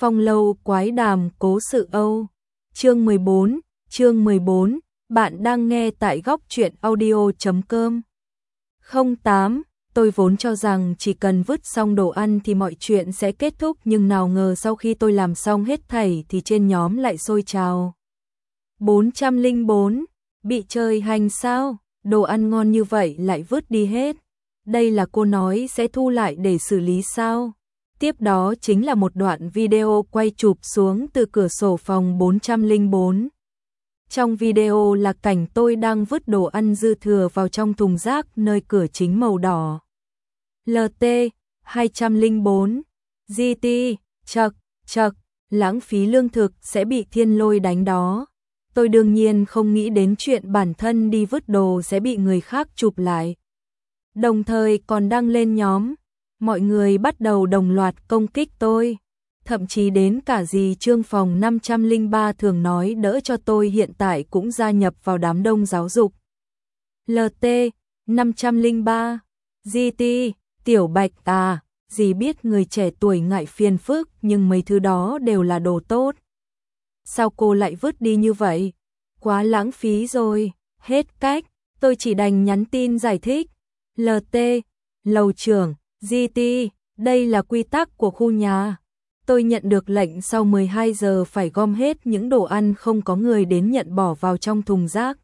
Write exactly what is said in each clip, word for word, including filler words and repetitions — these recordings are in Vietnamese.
Phong lâu quái đàm cố sự Âu. Chương mười bốn, chương mười bốn, bạn đang nghe tại góc truyện audio chấm com. không tám, tôi vốn cho rằng chỉ cần vứt xong đồ ăn thì mọi chuyện sẽ kết thúc, nhưng nào ngờ sau khi tôi làm xong hết thảy thì trên nhóm lại sôi trào. bốn trăm lẻ bốn, bị trời hành sao? Đồ ăn ngon như vậy lại vứt đi hết. Đây là cô nói sẽ thu lại để xử lý sao? Tiếp đó chính là một đoạn video quay chụp xuống từ cửa sổ phòng bốn trăm lẻ bốn. Trong video là cảnh tôi đang vứt đồ ăn dư thừa vào trong thùng rác nơi cửa chính màu đỏ. lờ tê hai trăm lẻ bốn, giê tê, chậc, chậc, lãng phí lương thực sẽ bị thiên lôi đánh đó. Tôi đương nhiên không nghĩ đến chuyện bản thân đi vứt đồ sẽ bị người khác chụp lại. Đồng thời còn đăng lên nhóm. Mọi người bắt đầu đồng loạt công kích tôi. Thậm chí đến cả dì Trương phòng năm trăm lẻ ba thường nói đỡ cho tôi hiện tại cũng gia nhập vào đám đông giáo dục. lờ tê năm trăm lẻ ba, giê tê, Tiểu Bạch à, dì biết người trẻ tuổi ngại phiền phức nhưng mấy thứ đó đều là đồ tốt. Sao cô lại vứt đi như vậy? Quá lãng phí rồi, hết cách, tôi chỉ đành nhắn tin giải thích. lờ tê, lầu trưởng, giê tê, đây là quy tắc của khu nhà. Tôi nhận được lệnh sau mười hai giờ phải gom hết những đồ ăn không có người đến nhận bỏ vào trong thùng rác.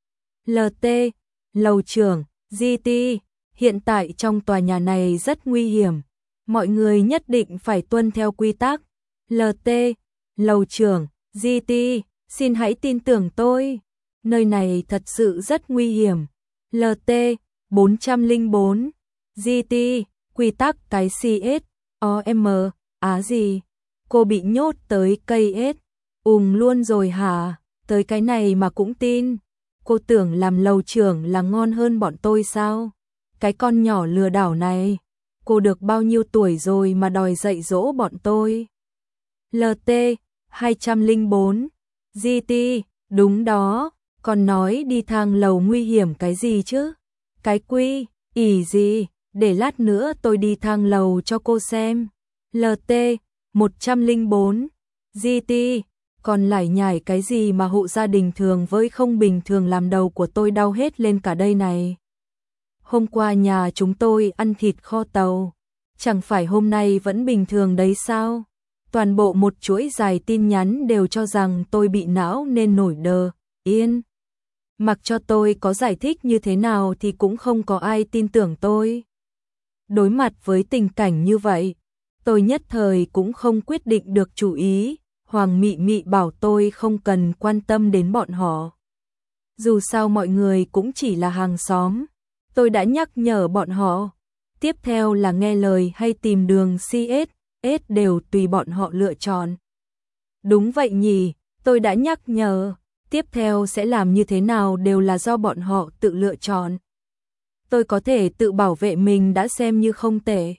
lờ tê, lầu trưởng, giê tê, hiện tại trong tòa nhà này rất nguy hiểm. Mọi người nhất định phải tuân theo quy tắc. lờ tê, lầu trưởng, giê tê, xin hãy tin tưởng tôi. Nơi này thật sự rất nguy hiểm. lờ tê, bốn trăm lẻ bốn, giê tê, quy tắc cái xê ét, o em, á gì? Cô bị nhốt tới cây ét, ùng luôn rồi hả? Tới cái này mà cũng tin. Cô tưởng làm lầu trưởng là ngon hơn bọn tôi sao? Cái con nhỏ lừa đảo này. Cô được bao nhiêu tuổi rồi mà đòi dạy dỗ bọn tôi? lờ tê, hai trăm lẻ bốn, giê tê, đúng đó, còn nói đi thang lầu nguy hiểm cái gì chứ? Cái quy, ỉ gì? Để lát nữa tôi đi thang lầu cho cô xem. lờ tê, một trăm lẻ bốn, giê tê, còn lải nhải cái gì mà hộ gia đình thường với không bình thường làm đầu của tôi đau hết lên cả đây này. Hôm qua nhà chúng tôi ăn thịt kho tàu, chẳng phải hôm nay vẫn bình thường đấy sao? Toàn bộ một chuỗi dài tin nhắn đều cho rằng tôi bị não nên nổi đờ, yên. Mặc cho tôi có giải thích như thế nào thì cũng không có ai tin tưởng tôi. Đối mặt với tình cảnh như vậy, tôi nhất thời cũng không quyết định được chủ ý. Hoàng Mị Mị bảo tôi không cần quan tâm đến bọn họ. Dù sao mọi người cũng chỉ là hàng xóm. Tôi đã nhắc nhở bọn họ. Tiếp theo là nghe lời hay tìm đường xê ét, ét đều tùy bọn họ lựa chọn. Đúng vậy nhỉ, tôi đã nhắc nhở. Tiếp theo sẽ làm như thế nào đều là do bọn họ tự lựa chọn. Tôi có thể tự bảo vệ mình đã xem như không tệ.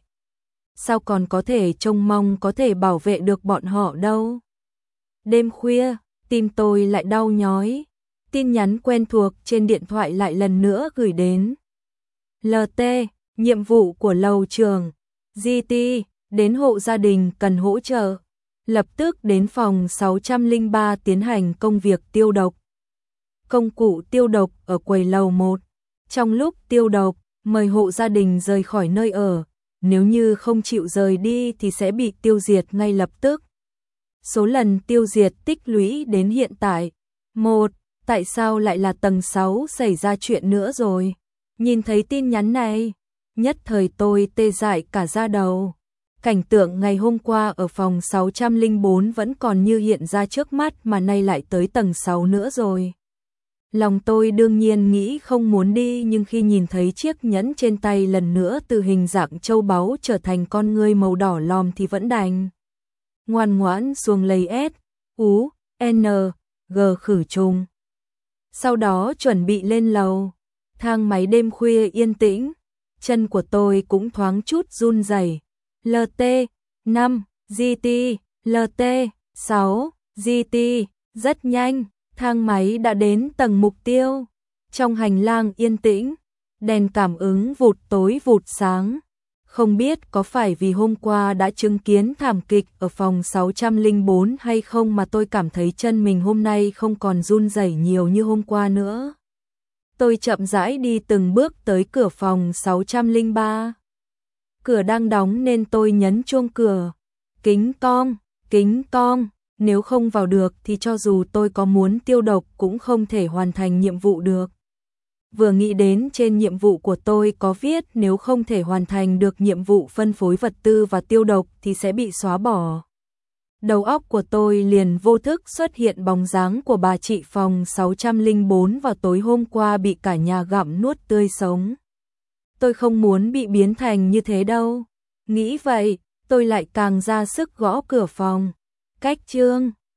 Sao còn có thể trông mong có thể bảo vệ được bọn họ đâu. Đêm khuya, tim tôi lại đau nhói. Tin nhắn quen thuộc trên điện thoại lại lần nữa gửi đến. lờ tê, nhiệm vụ của lầu trưởng, giê tê, đến hộ gia đình cần hỗ trợ. Lập tức đến phòng sáu trăm lẻ ba tiến hành công việc tiêu độc. Công cụ tiêu độc ở quầy lầu một. Trong lúc tiêu độc, mời hộ gia đình rời khỏi nơi ở. Nếu như không chịu rời đi thì sẽ bị tiêu diệt ngay lập tức. Số lần tiêu diệt tích lũy đến hiện tại. một. Tại sao lại là tầng sáu xảy ra chuyện nữa rồi? Nhìn thấy tin nhắn này, nhất thời tôi tê dại cả da đầu. Cảnh tượng ngày hôm qua ở phòng sáu trăm lẻ bốn vẫn còn như hiện ra trước mắt mà nay lại tới tầng sáu nữa rồi. Lòng tôi đương nhiên nghĩ không muốn đi, nhưng khi nhìn thấy chiếc nhẫn trên tay lần nữa từ hình dạng châu báu trở thành con ngươi màu đỏ lòm thì vẫn đành ngoan ngoãn xuống lấy S, U, N, G khử trùng. Sau đó chuẩn bị lên lầu. Thang máy đêm khuya yên tĩnh, chân của tôi cũng thoáng chút run rẩy. lờ tê, năm, giê tê, lờ tê, sáu, giê tê, rất nhanh, thang máy đã đến tầng mục tiêu. Trong hành lang yên tĩnh, đèn cảm ứng vụt tối vụt sáng. Không biết có phải vì hôm qua đã chứng kiến thảm kịch ở phòng sáu trăm lẻ bốn hay không mà tôi cảm thấy chân mình hôm nay không còn run rẩy nhiều như hôm qua nữa. Tôi chậm rãi đi từng bước tới cửa phòng sáu trăm lẻ ba. Cửa đang đóng nên tôi nhấn chuông cửa. Kính cong, kính cong, nếu không vào được thì cho dù tôi có muốn tiêu độc cũng không thể hoàn thành nhiệm vụ được. Vừa nghĩ đến trên nhiệm vụ của tôi có viết nếu không thể hoàn thành được nhiệm vụ phân phối vật tư và tiêu độc thì sẽ bị xóa bỏ. Đầu óc của tôi liền vô thức xuất hiện bóng dáng của bà chị phòng sáu trăm lẻ bốn vào tối hôm qua bị cả nhà gặm nuốt tươi sống. Tôi không muốn bị biến thành như thế đâu. Nghĩ vậy, tôi lại càng ra sức gõ cửa phòng. Cách chương